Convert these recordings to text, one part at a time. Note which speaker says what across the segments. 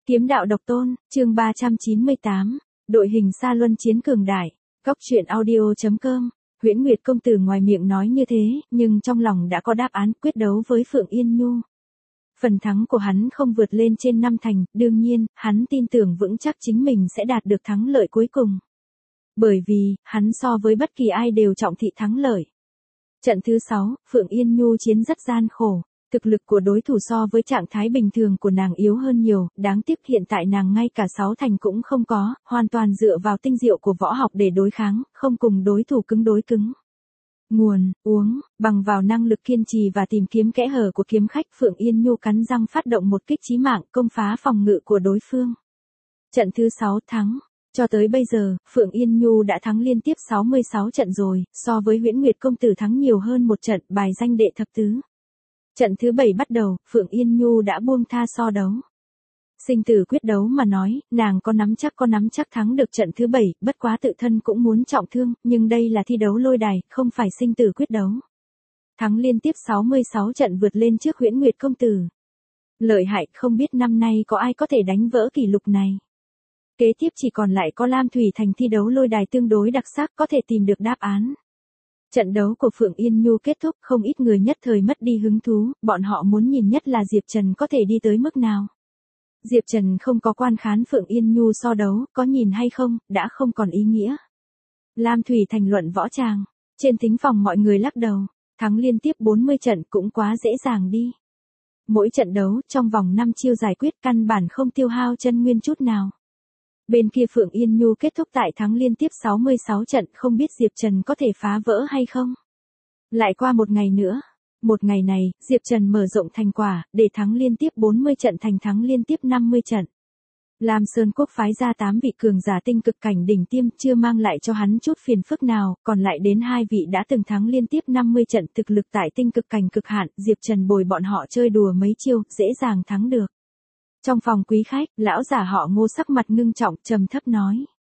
Speaker 1: Kiếm đạo độc tôn, chương 398, đội hình Sa Luân chiến cường đại. Góc truyện audio.com. Huyễn Nguyệt công tử ngoài miệng nói như thế, nhưng trong lòng đã có đáp án, quyết đấu với Phượng Yên Nhu. Phần thắng của hắn không vượt lên trên 5 thành, đương nhiên, hắn tin tưởng vững chắc chính mình sẽ đạt được thắng lợi cuối cùng. Bởi vì, hắn so với bất kỳ ai đều trọng thị thắng lợi. Trận thứ 6, Phượng Yên Nhu chiến rất gian khổ. Thực lực của đối thủ so với trạng thái bình thường của nàng yếu hơn nhiều, đáng tiếc hiện tại nàng ngay cả 6 thành cũng không có, hoàn toàn dựa vào tinh diệu của võ học để đối kháng, không cùng đối thủ cứng đối cứng. Nguồn, uống, bằng vào năng lực kiên trì và tìm kiếm kẽ hở của kiếm khách, Phượng Yên Nhu cắn răng phát động một kích chí mạng, công phá phòng ngự của đối phương. Trận thứ 6 thắng. Cho tới bây giờ, Phượng Yên Nhu đã thắng liên tiếp 66 trận rồi, so với Huyễn Nguyệt công tử thắng nhiều hơn một trận, bài danh đệ thập tứ. Trận thứ 7 bắt đầu, Phượng Yên Nhu đã buông tha so đấu. Sinh tử quyết đấu mà nói, nàng có nắm chắc thắng được trận thứ 7, bất quá tự thân cũng muốn trọng thương, nhưng đây là thi đấu lôi đài, không phải sinh tử quyết đấu. Thắng liên tiếp 66 trận vượt lên trước Huyễn Nguyệt công tử. Lợi hại, không biết năm nay có ai có thể đánh vỡ kỷ lục này. Kế tiếp chỉ còn lại có Lam Thủy Thành thi đấu lôi đài tương đối đặc sắc có thể tìm được đáp án. Trận đấu của Phượng Yên Nhu kết thúc, không ít người nhất thời mất đi hứng thú, bọn họ muốn nhìn nhất là Diệp Trần có thể đi tới mức nào. Diệp Trần không có quan khán Phượng Yên Nhu so đấu, có nhìn hay không, đã không còn ý nghĩa. Lam Thủy Thành luận võ tràng, trên thính phòng mọi người lắc đầu, thắng liên tiếp 40 trận cũng quá dễ dàng đi. Mỗi trận đấu, trong vòng 5 chiêu giải quyết căn bản không tiêu hao chân nguyên chút nào. Bên kia Phượng Yên Nhu kết thúc tại thắng liên tiếp 66 trận, không biết Diệp Trần có thể phá vỡ hay không. Lại qua một ngày nữa. Một ngày này, Diệp Trần mở rộng thành quả, để thắng liên tiếp 40 trận thành thắng liên tiếp 50 trận. Lam Sơn Quốc phái ra 8 vị cường giả tinh cực cảnh đỉnh tiêm chưa mang lại cho hắn chút phiền phức nào, còn lại đến 2 vị đã từng thắng liên tiếp 50 trận thực lực tại tinh cực cảnh cực hạn, Diệp Trần bồi bọn họ chơi đùa mấy chiêu, dễ dàng thắng được. Trong phòng quý khách, lão giả họ Ngô sắc mặt ngưng trọng, trầm thấp nói.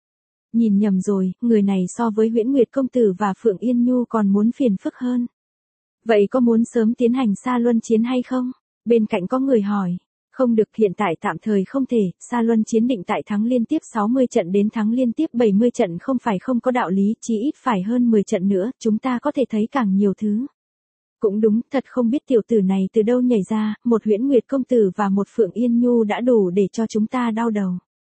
Speaker 1: Nhìn nhầm rồi, người này so với Huyễn Nguyệt công tử và Phượng Yên Nhu còn muốn phiền phức hơn. Vậy có muốn sớm tiến hành Sa Luân chiến hay không? Bên cạnh có người hỏi. Không được, hiện tại tạm thời không thể, Sa Luân chiến định tại thắng liên tiếp 60 trận đến thắng liên tiếp 70 trận không phải không có đạo lý, chí ít phải hơn 10 trận nữa, chúng ta có thể thấy càng nhiều thứ. Cũng đúng, thật không biết tiểu tử này từ đâu nhảy ra, một Huyễn Nguyệt công tử và một Phượng Yên Nhu đã đủ để cho chúng ta đau đầu.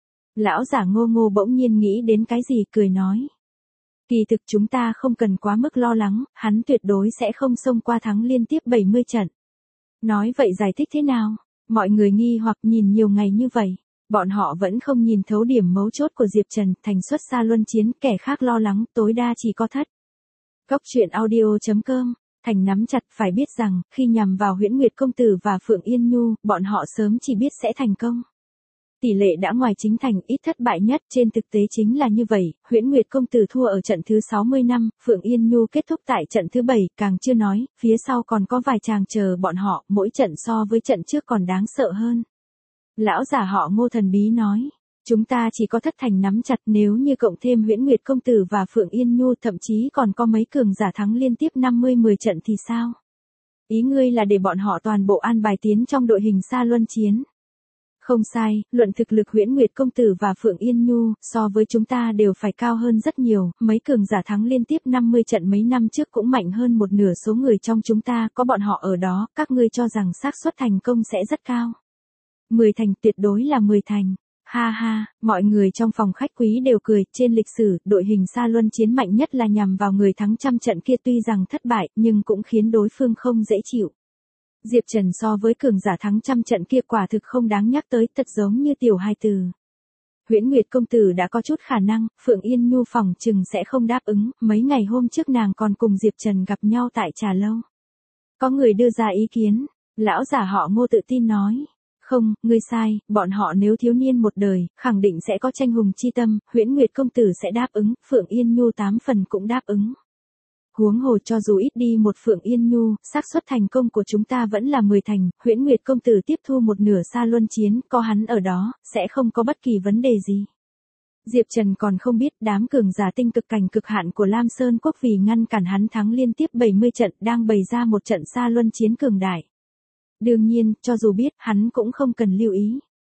Speaker 1: Lão giả Ngô bỗng nhiên nghĩ đến cái gì, cười nói. Kỳ thực chúng ta không cần quá mức lo lắng, hắn tuyệt đối sẽ không xông qua thắng liên tiếp 70 trận. Nói vậy giải thích thế nào? Mọi người nghi hoặc nhìn nhiều ngày như vậy, bọn họ vẫn không nhìn thấu điểm mấu chốt của Diệp Trần, thành xuất Sa Luân chiến, kẻ khác lo lắng, tối đa chỉ có thất. Góc truyện audio.com. Thành nắm chặt, phải biết rằng, khi nhằm vào Huyễn Nguyệt công tử và Phượng Yên Nhu, bọn họ sớm chỉ biết sẽ thành công. Tỷ lệ đã ngoài chính thành, ít thất bại nhất, trên thực tế chính là như vậy, Huyễn Nguyệt công tử thua ở trận thứ 60 năm, Phượng Yên Nhu kết thúc tại trận thứ 7, càng chưa nói, phía sau còn có vài chàng chờ bọn họ, mỗi trận so với trận trước còn đáng sợ hơn. Lão giả họ Ngô thần bí nói. Chúng ta chỉ có thất thành nắm chặt, nếu như cộng thêm Huyễn Nguyệt công tử và Phượng Yên Nhu, thậm chí còn có mấy cường giả thắng liên tiếp 50-10 trận thì sao? Ý ngươi là để bọn họ toàn bộ an bài tiến trong đội hình Sa Luân chiến. Không sai, luận thực lực Huyễn Nguyệt công tử và Phượng Yên Nhu, so với chúng ta đều phải cao hơn rất nhiều, mấy cường giả thắng liên tiếp 50 trận mấy năm trước cũng mạnh hơn một nửa số người trong chúng ta, có bọn họ ở đó, các ngươi cho rằng xác suất thành công sẽ rất cao. 10 thành, tuyệt đối là 10 thành. Ha ha, mọi người trong phòng khách quý đều cười, trên lịch sử, đội hình Sa Luân chiến mạnh nhất là nhằm vào người thắng trăm trận kia, tuy rằng thất bại, nhưng cũng khiến đối phương không dễ chịu. Diệp Trần so với cường giả thắng trăm trận kia quả thực không đáng nhắc tới, thật giống như tiểu hài tử. Huyễn Nguyệt công tử đã có chút khả năng, Phượng Yên Nhu phòng chừng sẽ không đáp ứng, mấy ngày hôm trước nàng còn cùng Diệp Trần gặp nhau tại trà lâu. Có người đưa ra ý kiến, lão giả họ Ngô tự tin nói. Không, ngươi sai, bọn họ nếu thiếu niên một đời, khẳng định sẽ có tranh hùng chi tâm, Huyễn Nguyệt công tử sẽ đáp ứng, Phượng Yên Nhu 8 phần cũng đáp ứng. Huống hồ cho dù ít đi một Phượng Yên Nhu, xác suất thành công của chúng ta vẫn là 10 thành, Huyễn Nguyệt công tử tiếp thu một nửa Sa Luân chiến, có hắn ở đó, sẽ không có bất kỳ vấn đề gì. Diệp Trần còn không biết, đám cường giả tinh cực cảnh cực hạn của Lam Sơn Quốc vì ngăn cản hắn thắng liên tiếp 70 trận, đang bày ra một trận Sa Luân chiến cường đại. Đương nhiên, cho dù biết, hắn cũng không cần lưu ý.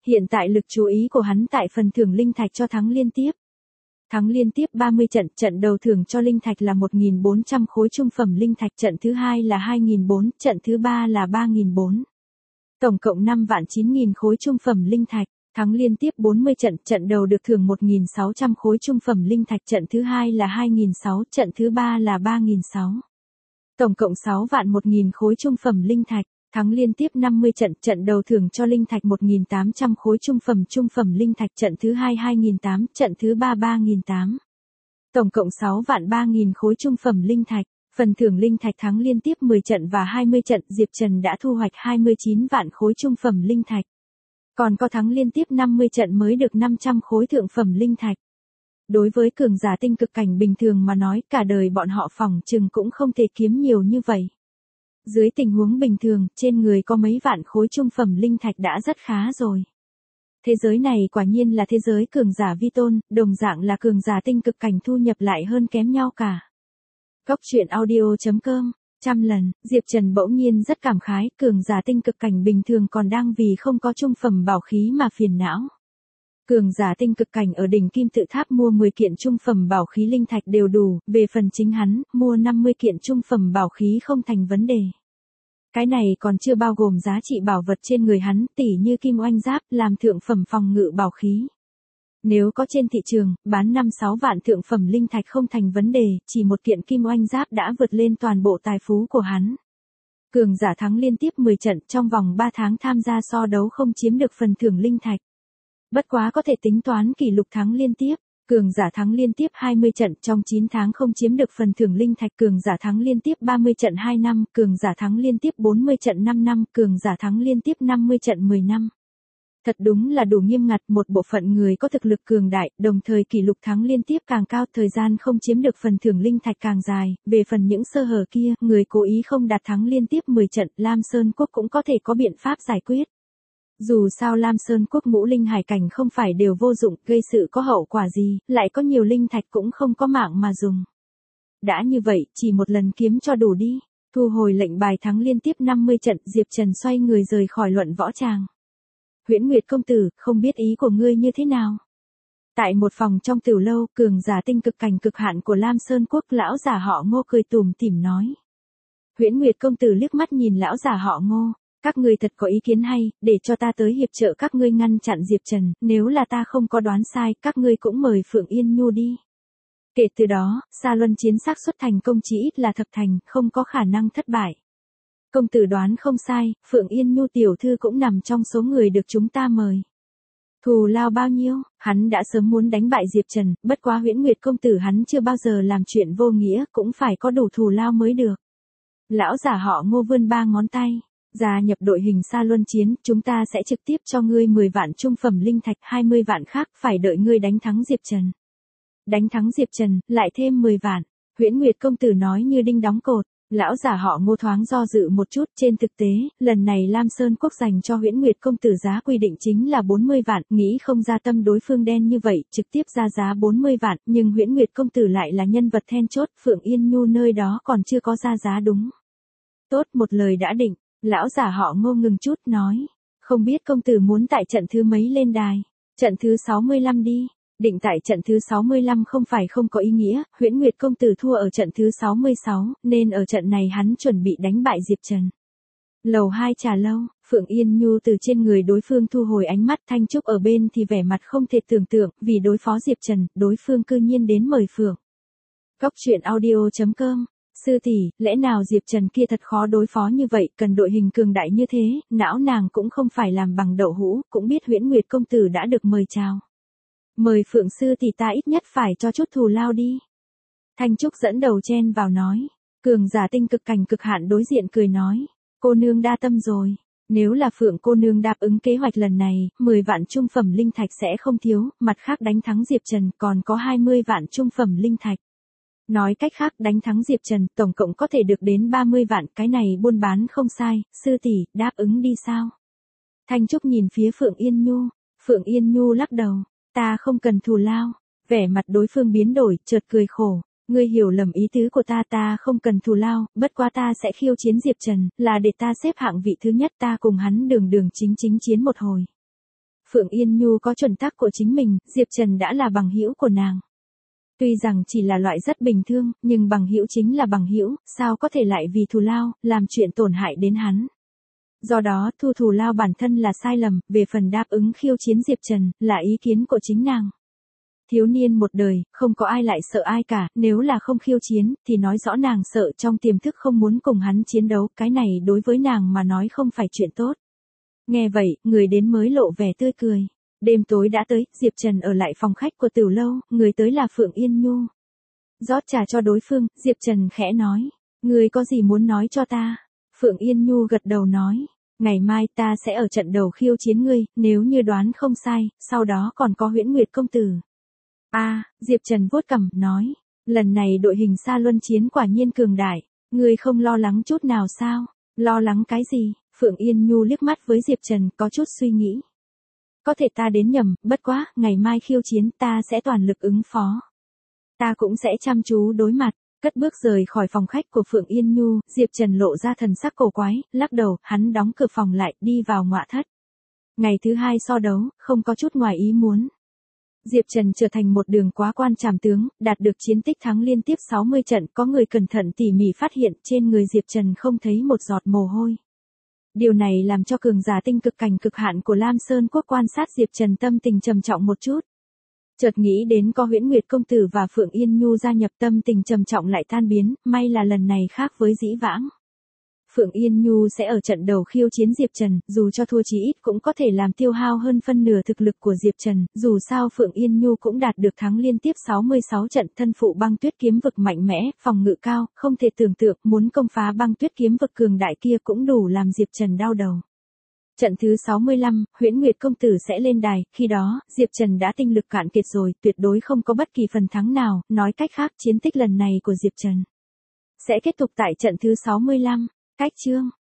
Speaker 1: Hiện tại lực chú ý của hắn tại phần thưởng linh thạch cho thắng liên tiếp. Thắng liên tiếp 30 trận, trận đầu thưởng cho linh thạch là 1.400 khối trung phẩm linh thạch, trận thứ hai là 2.400, trận thứ ba là 3.400. Tổng cộng 5.900.000 khối trung phẩm linh thạch. Thắng liên tiếp 40 trận, trận đầu được thưởng 1.600 khối trung phẩm linh thạch, trận thứ hai là 2.600, trận thứ ba là 3.600. Tổng cộng 6.100.000 khối trung phẩm linh thạch. Thắng liên tiếp 50 trận, trận đầu thưởng cho linh thạch 1.800 khối trung phẩm linh thạch, trận thứ hai 2.800, trận thứ ba 3.800. Tổng cộng 6.300.000 khối trung phẩm linh thạch. Phần thưởng linh thạch thắng liên tiếp 10 trận và 20 trận, Diệp Trần đã thu hoạch 29 vạn khối trung phẩm linh thạch. Còn có thắng liên tiếp 50 trận mới được 500 khối thượng phẩm linh thạch. Đối với cường giả tinh cực cảnh bình thường mà nói, cả đời bọn họ phỏng chừng cũng không thể kiếm nhiều như vậy. Dưới tình huống bình thường, trên người có mấy vạn khối trung phẩm linh thạch đã rất khá rồi. Thế giới này quả nhiên là thế giới cường giả vi tôn, đồng dạng là cường giả tinh cực cảnh thu nhập lại hơn kém nhau cả. Góc truyện audio.com. Trăm lần, Diệp Trần bỗng nhiên rất cảm khái, cường giả tinh cực cảnh bình thường còn đang vì không có trung phẩm bảo khí mà phiền não. Cường giả tinh cực cảnh ở đỉnh Kim Tự Tháp mua 10 kiện trung phẩm bảo khí linh thạch đều đủ, về phần chính hắn, mua 50 kiện trung phẩm bảo khí không thành vấn đề. Cái này còn chưa bao gồm giá trị bảo vật trên người hắn, tỉ như kim oanh giáp, làm thượng phẩm phòng ngự bảo khí. Nếu có trên thị trường, bán 5-6 vạn thượng phẩm linh thạch không thành vấn đề, chỉ một kiện kim oanh giáp đã vượt lên toàn bộ tài phú của hắn. Cường giả thắng liên tiếp 10 trận, trong vòng 3 tháng tham gia so đấu không chiếm được phần thưởng linh thạch. Bất quá có thể tính toán kỷ lục thắng liên tiếp. Cường giả thắng liên tiếp 20 trận, trong 9 tháng không chiếm được phần thưởng linh thạch. Cường giả thắng liên tiếp 30 trận 2 năm, cường giả thắng liên tiếp 40 trận 5 năm, cường giả thắng liên tiếp 50 trận 10 năm. Thật đúng là đủ nghiêm ngặt, một bộ phận người có thực lực cường đại, đồng thời kỷ lục thắng liên tiếp càng cao, thời gian không chiếm được phần thưởng linh thạch càng dài. Về phần những sơ hở kia, người cố ý không đạt thắng liên tiếp 10 trận, Lam Sơn Quốc cũng có thể có biện pháp giải quyết. Dù sao Lam Sơn Quốc ngũ linh hải cảnh không phải đều vô dụng, gây sự có hậu quả gì, lại có nhiều linh thạch cũng không có mạng mà dùng. Đã như vậy, chỉ một lần kiếm cho đủ đi. Thu hồi lệnh bài thắng liên tiếp 50 trận, Diệp Trần xoay người rời khỏi luận võ tràng. Huyễn Nguyệt công tử, không biết ý của ngươi như thế nào? Tại một phòng trong tiểu lâu, cường giả tinh cực cảnh cực hạn của Lam Sơn Quốc, lão giả họ Ngô cười tủm tỉm nói. Huyễn Nguyệt công tử liếc mắt nhìn lão giả họ Ngô, các ngươi thật có ý kiến hay, để cho ta tới hiệp trợ các ngươi ngăn chặn Diệp Trần, nếu là ta không có đoán sai, các ngươi cũng mời Phượng Yên Nhu đi. Kể từ đó, Sa Luân chiến xác suất thành công chỉ ít là thập thành, không có khả năng thất bại. Công tử đoán không sai, Phượng Yên Nhu tiểu thư cũng nằm trong số người được chúng ta mời. Thù lao bao nhiêu? Hắn đã sớm muốn đánh bại Diệp Trần, bất quá Huyễn Nguyệt công tử hắn chưa bao giờ làm chuyện vô nghĩa, cũng phải có đủ thù lao mới được. Lão giả họ Ngô vươn 3 ngón tay. Gia nhập đội hình Sa Luân chiến, chúng ta sẽ trực tiếp cho ngươi 10 vạn trung phẩm linh thạch, 20 vạn khác phải đợi ngươi đánh thắng Diệp Trần. Đánh thắng Diệp Trần, lại thêm 10 vạn. Huyễn Nguyệt công tử nói như đinh đóng cột. Lão giả họ Ngô thoáng do dự một chút, trên thực tế, lần này Lam Sơn Quốc dành cho Huyễn Nguyệt công tử giá quy định chính là 40 vạn, nghĩ không ra tâm đối phương đen như vậy, trực tiếp ra giá 40 vạn, nhưng Huyễn Nguyệt công tử lại là nhân vật then chốt, Phượng Yên Nhu nơi đó còn chưa có ra giá đúng. Tốt, một lời đã định. Lão giả họ Ngô ngừng chút nói, không biết công tử muốn tại trận thứ mấy lên đài? Trận thứ 65 đi. Định tại trận thứ 65 không phải không có ý nghĩa, Huyễn Nguyệt công tử thua ở trận thứ 66, nên ở trận này hắn chuẩn bị đánh bại Diệp Trần. Lầu 2 trà lâu, Phượng Yên Nhu từ trên người đối phương thu hồi ánh mắt, Thanh Trúc ở bên thì vẻ mặt không thể tưởng tượng, vì đối phó Diệp Trần, đối phương cư nhiên đến mời Phượng. Góc truyện audio.com. Sư tỷ, lẽ nào Diệp Trần kia thật khó đối phó như vậy, cần đội hình cường đại như thế, não nàng cũng không phải làm bằng đậu hũ, cũng biết Huyễn Nguyệt công tử đã được mời chào. Mời Phượng sư tỷ ta ít nhất phải cho chút thù lao đi. Thanh Trúc dẫn đầu chen vào nói. Cường giả tinh cực cảnh cực hạn đối diện cười nói. Cô nương đa tâm rồi. Nếu là Phượng cô nương đáp ứng kế hoạch lần này, 10 vạn trung phẩm linh thạch sẽ không thiếu, mặt khác đánh thắng Diệp Trần còn có 20 vạn trung phẩm linh thạch. Nói cách khác đánh thắng Diệp Trần, tổng cộng có thể được đến 30 vạn, cái này buôn bán không sai, sư tỷ, đáp ứng đi sao? Thanh Trúc nhìn phía Phượng Yên Nhu, Phượng Yên Nhu lắc đầu, ta không cần thù lao, vẻ mặt đối phương biến đổi, chợt cười khổ, ngươi hiểu lầm ý tứ của ta không cần thù lao, bất quá ta sẽ khiêu chiến Diệp Trần, là để ta xếp hạng vị thứ nhất, ta cùng hắn đường chính chiến một hồi. Phượng Yên Nhu có chuẩn tắc của chính mình, Diệp Trần đã là bằng hữu của nàng. Tuy rằng chỉ là loại rất bình thường, nhưng bằng hữu chính là bằng hữu, sao có thể lại vì thù lao, làm chuyện tổn hại đến hắn. Do đó, thu thù lao bản thân là sai lầm, về phần đáp ứng khiêu chiến Diệp Trần, là ý kiến của chính nàng. Thiếu niên một đời, không có ai lại sợ ai cả, nếu là không khiêu chiến, thì nói rõ nàng sợ trong tiềm thức không muốn cùng hắn chiến đấu, cái này đối với nàng mà nói không phải chuyện tốt. Nghe vậy, người đến mới lộ vẻ tươi cười. Đêm tối đã tới, Diệp Trần ở lại phòng khách của Tiểu Lâu, người tới là Phượng Yên Nhu. Rót trà cho đối phương, Diệp Trần khẽ nói, người có gì muốn nói cho ta? Phượng Yên Nhu gật đầu nói, ngày mai ta sẽ ở trận đầu khiêu chiến ngươi, nếu như đoán không sai, sau đó còn có Huyễn Nguyệt công tử. Diệp Trần vuốt cằm, nói, lần này đội hình Sa Luân chiến quả nhiên cường đại, ngươi không lo lắng chút nào sao? Lo lắng cái gì? Phượng Yên Nhu liếc mắt với Diệp Trần, có chút suy nghĩ. Có thể ta đến nhầm, bất quá, ngày mai khiêu chiến ta sẽ toàn lực ứng phó. Ta cũng sẽ chăm chú đối mặt. Cất bước rời khỏi phòng khách của Phượng Yên Nhu, Diệp Trần lộ ra thần sắc cổ quái, lắc đầu, hắn đóng cửa phòng lại, đi vào ngọa thất. Ngày thứ 2 so đấu, không có chút ngoài ý muốn. Diệp Trần trở thành một đường quá quan trảm tướng, đạt được chiến tích thắng liên tiếp 60 trận, có người cẩn thận tỉ mỉ phát hiện trên người Diệp Trần không thấy một giọt mồ hôi. Điều này làm cho cường giả tinh cực cảnh cực hạn của Lam Sơn Quốc quan sát Diệp Trần tâm tình trầm trọng một chút. Chợt nghĩ đến có Huyễn Nguyệt công tử và Phượng Yên Nhu gia nhập, tâm tình trầm trọng lại tan biến, may là lần này khác với dĩ vãng. Phượng Yên Nhu sẽ ở trận đầu khiêu chiến Diệp Trần, dù cho thua chí ít cũng có thể làm tiêu hao hơn phân nửa thực lực của Diệp Trần, dù sao Phượng Yên Nhu cũng đạt được thắng liên tiếp 66 trận, thân phụ băng tuyết kiếm vực mạnh mẽ, phòng ngự cao, không thể tưởng tượng, muốn công phá băng tuyết kiếm vực cường đại kia cũng đủ làm Diệp Trần đau đầu. Trận thứ 65, Huyễn Nguyệt công tử sẽ lên đài, khi đó, Diệp Trần đã tinh lực cạn kiệt rồi, tuyệt đối không có bất kỳ phần thắng nào, nói cách khác, chiến tích lần này của Diệp Trần sẽ kết thúc tại trận thứ 65. Cách chương